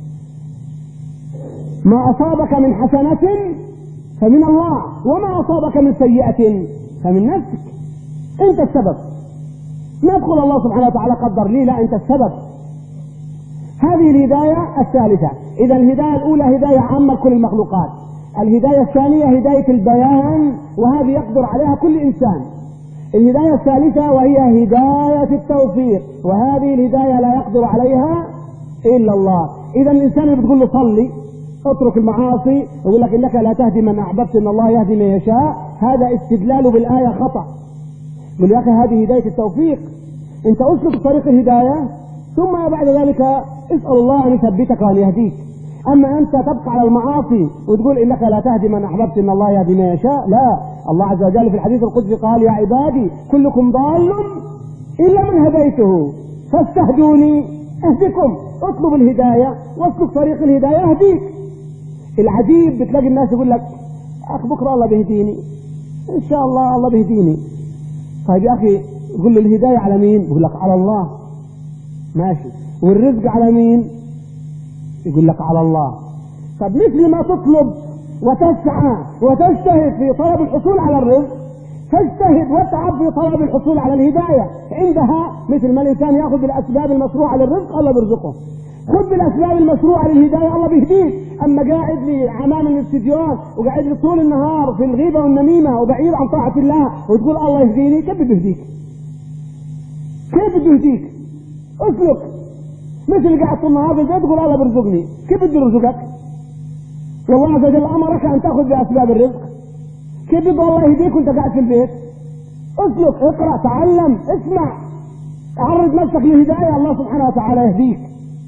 ما اصابك من حسنة فمن الله، وما اصابك من سيئة فمن نفسك، انت السبب. ما تقول الله سبحانه وتعالى قدر لي، لا، انت السبب. هذه الهداية الثالثة. اذا الهداية الاولى هداية عامة لكل المخلوقات، الهداية الثانية هداية البيان وهذه يقدر عليها كل انسان. الهداية الثالثة وهي هداية التوفيق، وهذه الهداية لا يقدر عليها الا الله. اذا الانسان اللي بتقول له صلي اترك المعاصي ويقول لك انك لا تهدي من احببت ان الله يهدي من يشاء، هذا استدلال بالايه خطأ. يقول يا اخي هذه هداية التوفيق، انت اسلك طريق الهداية ثم بعد ذلك اسأل الله ان يثبتك وان يهديك. اما انت تبقى على المعاصي وتقول انك لا تهدي من احببت ان الله يهدي من يشاء، لا. الله عز وجل في الحديث القدسي قال يا عبادي كلكم ضال الا من هديته فاستهدوني اهدكم. اطلب الهداية واسلك طريق الهداية اهديك. العجيب بتلاقي الناس يقول لك اخ بكره الله بيهديني ان شاء الله، الله بيهديني. طيب يا اخي يقول له الهداية على مين؟ يقول لك على الله. ماشي. والرزق على مين؟ يقول لك على الله. طب مثل ما تطلب وتسعى وتجتهد في طلب الحصول على الرزق، تجتهد وتعب في طلب الحصول على الهداية. عندها مثل ما الإنسان يأخذ بالأسباب المشروعة للرزق الله بيرزقه، خذ بالاسباب المشروعه للهدايه الله بيهديك. اما قاعد لي امام الاستديوهات وقاعد لي طول النهار في الغيبه والنميمه وبعيد عن طاعه الله وتقول الله يهديني، كيف بده يهديك؟ كيف بده يهديك؟ اسلك مثل اللي قاعد طول النهار في البيت تقول الله بيرزقني، كيف بده يرزقك؟ والله عز وجل امرك ان تاخذ باسباب الرزق، كيف بده الله يهديك وانت قاعد في البيت؟ اسلك، اقرا، تعلم، اسمع، عرض نفسك للهدايه، الله سبحانه وتعالى يهديك.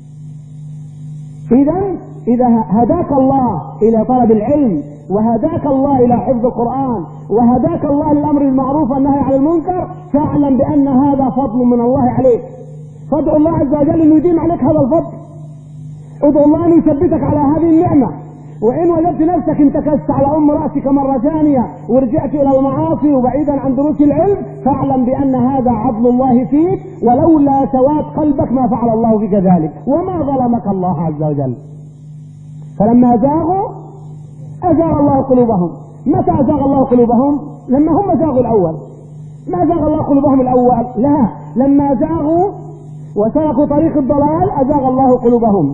اذا اذا هداك الله الى طلب العلم، وهداك الله الى حفظ القران، وهداك الله للامر بالمعروف والنهي عن المنكر، فاعلم بان هذا فضل من الله عليك. فادعو الله عز وجل انه يديم عليك هذا الفضل. ادعو الله ان يثبتك على هذه النعمه. وان وجدت نفسك انتكست على ام راسك مره ثانيه ورجعت الى المعاصي وبعيدا عن دروس العلم، فاعلم بان هذا عدل الله فيك، ولولا سواد قلبك ما فعل الله بك ذلك، وما ظلمك الله عز وجل. فلما زاغوا ازاغ الله قلوبهم. متى ازاغ الله قلوبهم؟ لما هم زاغوا الاول. ما زاغ الله قلوبهم الاول، لا، لما زاغوا وسلكوا طريق الضلال ازاغ الله قلوبهم.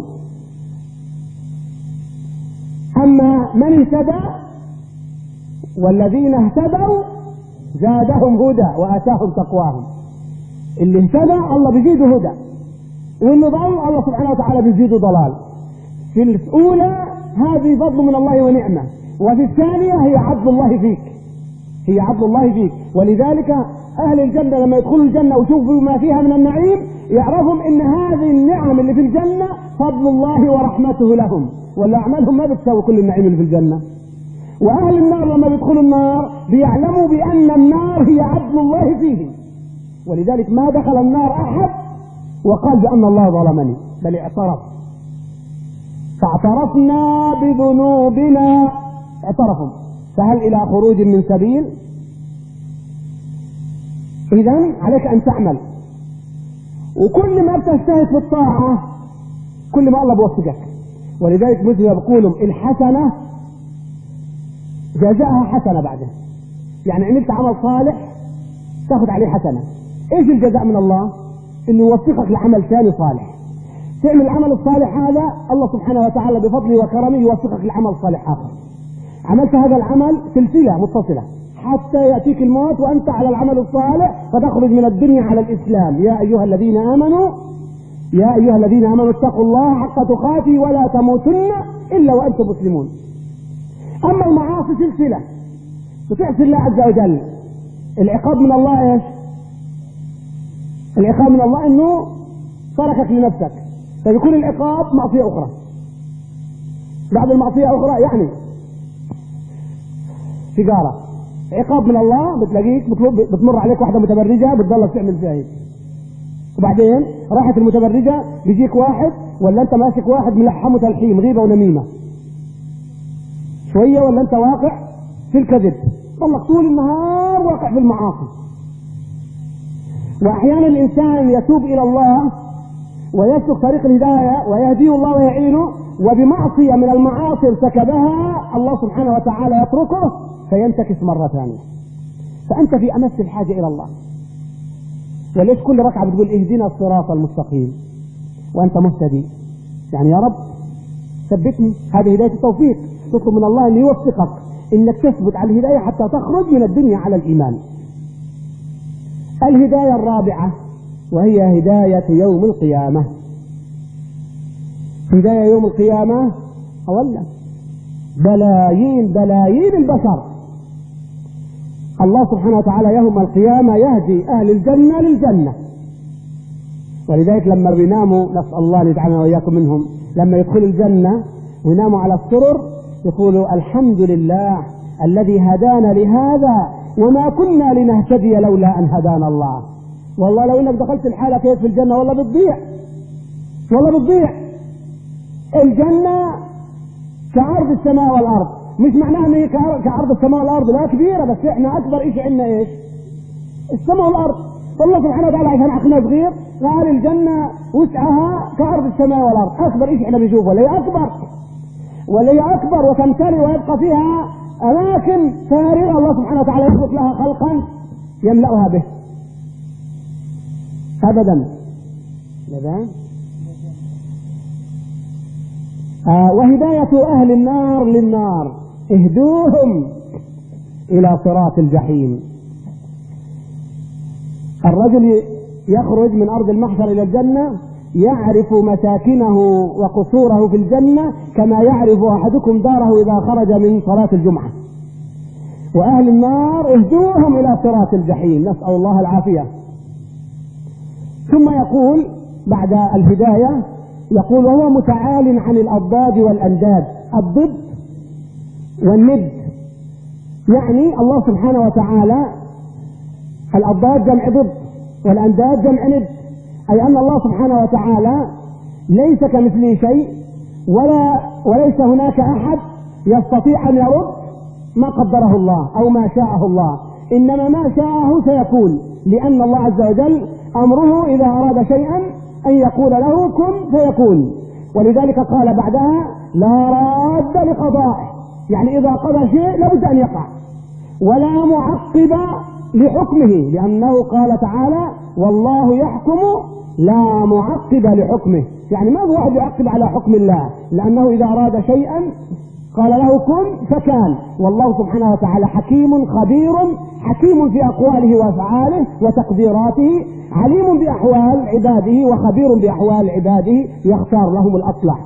اما من اهتدى والذين اهتدوا زادهم هدى واتاهم تقواهم. اللي اهتدى الله بيزيده هدى، واللي ضل الله سبحانه وتعالى بيزيده ضلال. في الاولى هذه فضل من الله ونعمه، وفي الثانيه هي عدل الله فيك، هي عدل الله فيك. ولذلك اهل الجنه لما يدخلوا الجنه ويشوفوا ما فيها من النعيم يعرفهم ان هذه النعم اللي في الجنه فضل الله ورحمته لهم، ولا اعمالهم ما بتساوي كل النعيم اللي في الجنه. واهل النار لما بيدخلوا النار بيعلموا بان النار هي عدل الله فيه، ولذلك ما دخل النار احد وقال بان الله ظلمني، بل اعترف. فاعترفنا بذنوبنا، اعترفوا، فهل الى خروج من سبيل؟ اذا عليك ان تعمل، وكل ما بتجتهد في الطاعه كل ما الله بيوفقك. ولذلك مثل ما بيقولوا الحسنه جزاءها حسنه بعدها، يعني عملت عمل صالح تاخذ عليه حسنه. ايش الجزاء من الله؟ انه يوفقك لعمل ثاني صالح، تعمل العمل الصالح هذا الله سبحانه وتعالى بفضله وكرمه يوفقك لعمل صالح اخر. عملت هذا العمل سلسله متصله حتى ياتيك الموت وانت على العمل الصالح، فتخرج من الدنيا على الاسلام. يا ايها الذين امنوا يا ايها الذين امنوا اتقوا الله حق تقاته ولا تموتن الا وانتم مسلمون. اما المعاصي سلسله، بتعصي الله عز وجل، العقاب من الله ايش؟ العقاب من الله انه تركك لنفسك، فيكون العقاب معصيه اخرى بعد المعصيه اخرى. يعني سيجاره عقاب من الله، بتلاقيك بتمر عليك واحده متبرجه بتضلك تعمل فيها هيك، وبعدين راحت المتبرجه بيجيك واحد ولا انت ماسك واحد ملحمه تلحيم غيبه ونميمه شويه، ولا انت واقع في الكذب، ضلك طول النهار واقع في المعاصي. واحيانا الانسان يتوب الى الله ويسلك طريق الهدايه ويهديه الله ويعينه، وبمعصيه من المعاصي ارتكبها الله سبحانه وتعالى يتركه فينتكس مره ثانيه، فانت في امس الحاجه الى الله. وليش كل ركعه بتقول اهدنا الصراط المستقيم وانت مهتدي؟ يعني يا رب ثبتني، هذه هدايه التوفيق. تطلب من الله ان يوفقك انك تثبت على الهدايه حتى تخرج من الدنيا على الايمان. الهدايه الرابعه وهي هدايه يوم القيامه. هدايه يوم القيامه اولا بلايين بلايين البشر الله سبحانه وتعالى يوم القيامه يهدي اهل الجنه للجنه. ولذلك لما بيناموا، نسال الله ان يجعلنا واياكم منهم، لما يدخلوا الجنه ويناموا على السرر يقولوا الحمد لله الذي هدانا لهذا وما كنا لنهتدي لولا ان هدانا الله. والله لو انك دخلت الحاله كيف في الجنه والله بتضيع، والله بتضيع. الجنه كعرض السماء والارض، مش معناها ان هي كعرض السماء والارض، لا كبيره، بس احنا اكبر شيء عندنا ايش؟ السماء والارض. فالله سبحانه وتعالى عشان عقلنا صغير قال الجنه وسعها كعرض السماء والارض، اكبر شيء احنا بنشوفه، ولا هي اكبر ولا هي اكبر وتمتلئ ويبقى فيها اماكن فارغه الله سبحانه وتعالى يخلق لها خلقا يملأها به ابدا. آه وهداية أهل النار للنار اهدوهم إلى صراط الجحيم. الرجل يخرج من أرض المحشر إلى الجنة يعرف مساكنه وقصوره في الجنة كما يعرف أحدكم داره إذا خرج من صلاة الجمعة. وأهل النار اهدوهم إلى صراط الجحيم، نسأل الله العافية. ثم يقول بعد الهداية، يقول وهو متعال عن الأضداد والأنداد. الضد والند، يعني الله سبحانه وتعالى الأضداد جمع ضد والأنداد جمع ند، أي أن الله سبحانه وتعالى ليس كمثله شيء ولا وليس هناك أحد يستطيع أن يرد ما قدره الله أو ما شاءه الله، إنما ما شاءه سيكون، لأن الله عز وجل أمره إذا أراد شيئا أن يقول له كن فيكون. ولذلك قال بعدها لا راد لقضائه، يعني إذا قضى شيء لابد أن يقع، ولا معقب لحكمه، لأنه قال تعالى والله يحكم لا معقب لحكمه، يعني ما هو واحد يعقب على حكم الله، لأنه إذا أراد شيئا قال له كن فكان. والله سبحانه وتعالى حكيم خبير، حكيم في أقواله وأفعاله وتقديراته، عليم بأحوال عباده وخبير بأحوال عباده، يختار لهم الأصلح.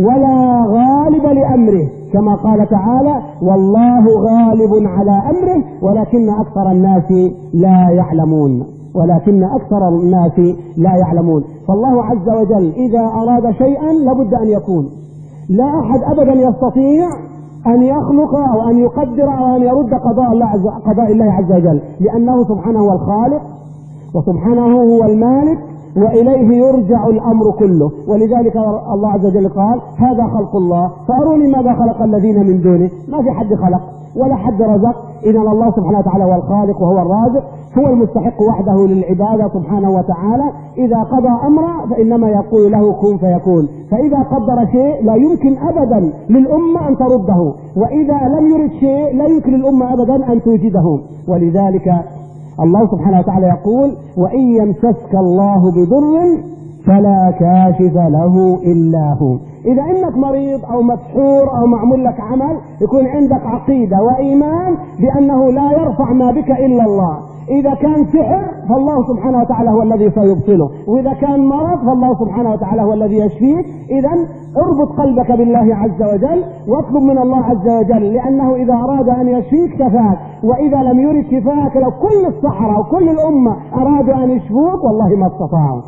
ولا غالب لأمره، كما قال تعالى والله غالب على أمره ولكن أكثر الناس لا يعلمون، ولكن أكثر الناس لا يعلمون. فالله عز وجل إذا أراد شيئا لابد أن يكون، لا أحد أبدا يستطيع أن يخلق أو أن يقدر أو أن يرد قضاء الله عز, قضاء الله عز وجل، لأنه سبحانه هو الخالق وسبحانه هو المالك وإليه يرجع الأمر كله. ولذلك الله عز وجل قال هذا خلق الله فأروني ماذا خلق الذين من دونه، ما في حد خلق ولا حد رزق، إذن الله سبحانه وتعالى هو الخالق وهو الرازق، هو المستحق وحده للعبادة سبحانه وتعالى. إذا قضى أمرا فإنما يقول له كن فيكون، فإذا قدر شيء لا يمكن أبدا للأمة أن ترده، وإذا لم يرد شيء لا يمكن للأمة أبدا أن توجده. ولذلك الله سبحانه وتعالى يقول وإن يمسسك الله بضر فلا كاشف له إلا هو. إذا إنك مريض أو مسحور أو معمول لك عمل، يكون عندك عقيدة وإيمان بأنه لا يرفع ما بك إلا الله. إذا كان سحر فالله سبحانه وتعالى هو الذي سيبطله، وإذا كان مرض فالله سبحانه وتعالى هو الذي يشفيك. إذا اربط قلبك بالله عز وجل واطلب من الله عز وجل، لأنه إذا أراد أن يشفيك كفاك، وإذا لم يرد شفاك لو كل الصحراء وكل الأمة أرادوا أن يشفوك والله ما استطاعوا.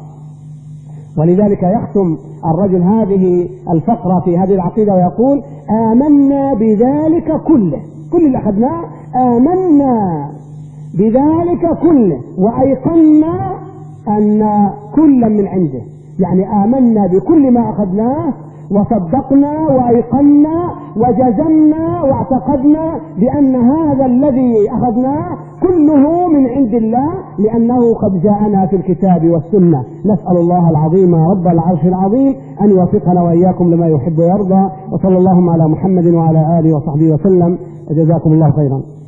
ولذلك يختم الرجل هذه الفقرة في هذه العقيدة ويقول آمنا بذلك كله، كل اللي أخذناه آمنا بذلك كله وأيقنا أن كلا من عنده، يعني آمنا بكل ما أخذناه وصدقنا وأيقنا وجزمنا واعتقدنا بأن هذا الذي أخذناه كله من عند الله، لأنه قد جاءنا في الكتاب والسنة. نسأل الله العظيم رب العرش العظيم أن يوفقنا وإياكم لما يحب ويرضى، وصلى اللهم على محمد وعلى آله وصحبه وسلم، وجزاكم الله خيرا.